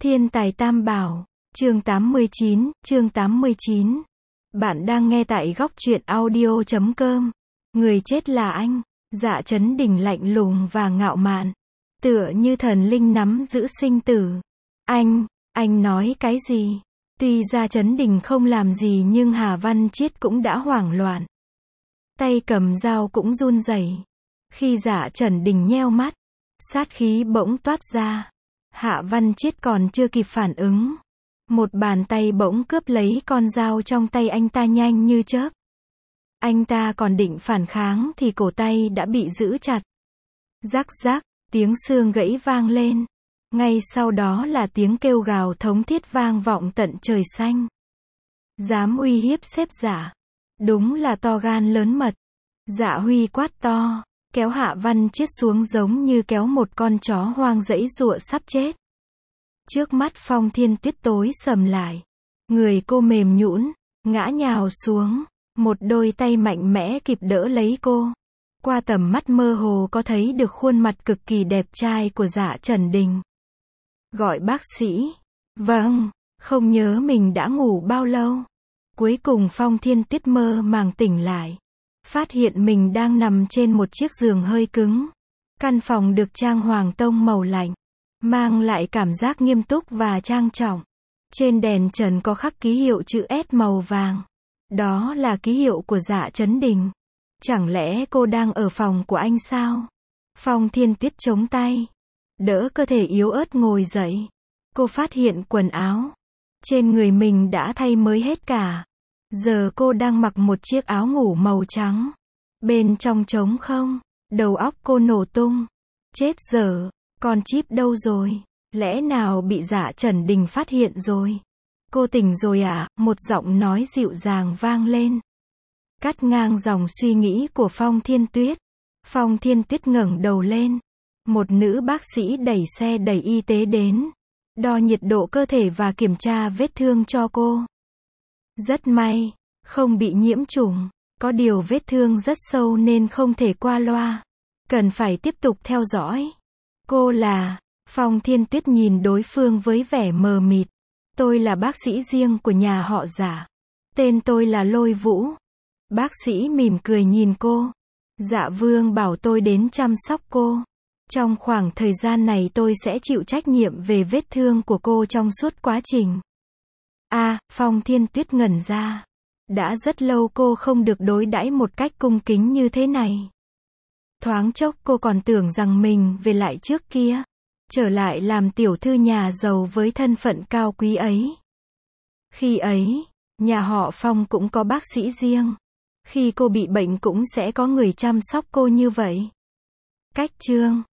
Thiên tài tam bảo, chương 89. Bạn đang nghe tại góc truyện audio.com. Người chết là anh. Dạ Chấn Đình lạnh lùng và ngạo mạn, tựa như thần linh nắm giữ sinh tử. Anh nói cái gì? Tuy Dạ Chấn Đình không làm gì nhưng Hà Văn Chiết cũng đã hoảng loạn. Tay cầm dao cũng run rẩy. Khi Dạ Chấn Đình nheo mắt, sát khí bỗng toát ra. Hạ Văn Chiết còn chưa kịp phản ứng, một bàn tay bỗng cướp lấy con dao trong tay anh ta nhanh như chớp. Anh ta còn định phản kháng thì cổ tay đã bị giữ chặt. Rắc rắc, tiếng xương gãy vang lên. Ngay sau đó là tiếng kêu gào thống thiết vang vọng tận trời xanh. Dám uy hiếp sếp Dạ, đúng là to gan lớn mật. Dạ Huy quát to, kéo Hạ Văn Chiết xuống giống như kéo một con chó hoang giãy giụa sắp chết. Trước mắt Phong Thiên Tuyết tối sầm lại. Người cô mềm nhũn, ngã nhào xuống. Một đôi tay mạnh mẽ kịp đỡ lấy cô. Qua tầm mắt mơ hồ có thấy được khuôn mặt cực kỳ đẹp trai của Dạ Chấn Đình. Gọi bác sĩ. Vâng, không nhớ mình đã ngủ bao lâu. Cuối cùng Phong Thiên Tuyết mơ màng tỉnh lại. Phát hiện mình đang nằm trên một chiếc giường hơi cứng. Căn phòng được trang hoàng tông màu lạnh, mang lại cảm giác nghiêm túc và trang trọng. Trên đèn trần có khắc ký hiệu chữ S màu vàng. Đó là ký hiệu của Dạ Chấn Đình. Chẳng lẽ cô đang ở phòng của anh sao? Phong Thiên Tuyết chống tay, đỡ cơ thể yếu ớt ngồi dậy. Cô phát hiện quần áo trên người mình đã thay mới hết cả. Giờ cô đang mặc một chiếc áo ngủ màu trắng. Bên trong trống không, đầu óc cô nổ tung. Chết dở, con chip đâu rồi? Lẽ nào bị Dạ Chấn Đình phát hiện rồi? Cô tỉnh rồi à? Một giọng nói dịu dàng vang lên, cắt ngang dòng suy nghĩ của Phong Thiên Tuyết. Phong Thiên Tuyết ngẩng đầu lên. Một nữ bác sĩ đẩy xe đẩy y tế đến, đo nhiệt độ cơ thể và kiểm tra vết thương cho cô. Rất may, không bị nhiễm trùng. Có điều vết thương rất sâu nên không thể qua loa. Cần phải tiếp tục theo dõi. Cô là... Phong Thiên Tuyết nhìn đối phương với vẻ mờ mịt. Tôi là bác sĩ riêng của nhà họ Dạ. Tên tôi là Lôi Vũ. Bác sĩ mỉm cười nhìn cô. Dạ Vương bảo tôi đến chăm sóc cô. Trong khoảng thời gian này tôi sẽ chịu trách nhiệm về vết thương của cô trong suốt quá trình. Phong Thiên Tuyết ngẩn ra. Đã rất lâu cô không được đối đãi một cách cung kính như thế này. Thoáng chốc cô còn tưởng rằng mình về lại trước kia, trở lại làm tiểu thư nhà giàu với thân phận cao quý ấy. Khi ấy, nhà họ Phong cũng có bác sĩ riêng. Khi cô bị bệnh cũng sẽ có người chăm sóc cô như vậy. Cách chương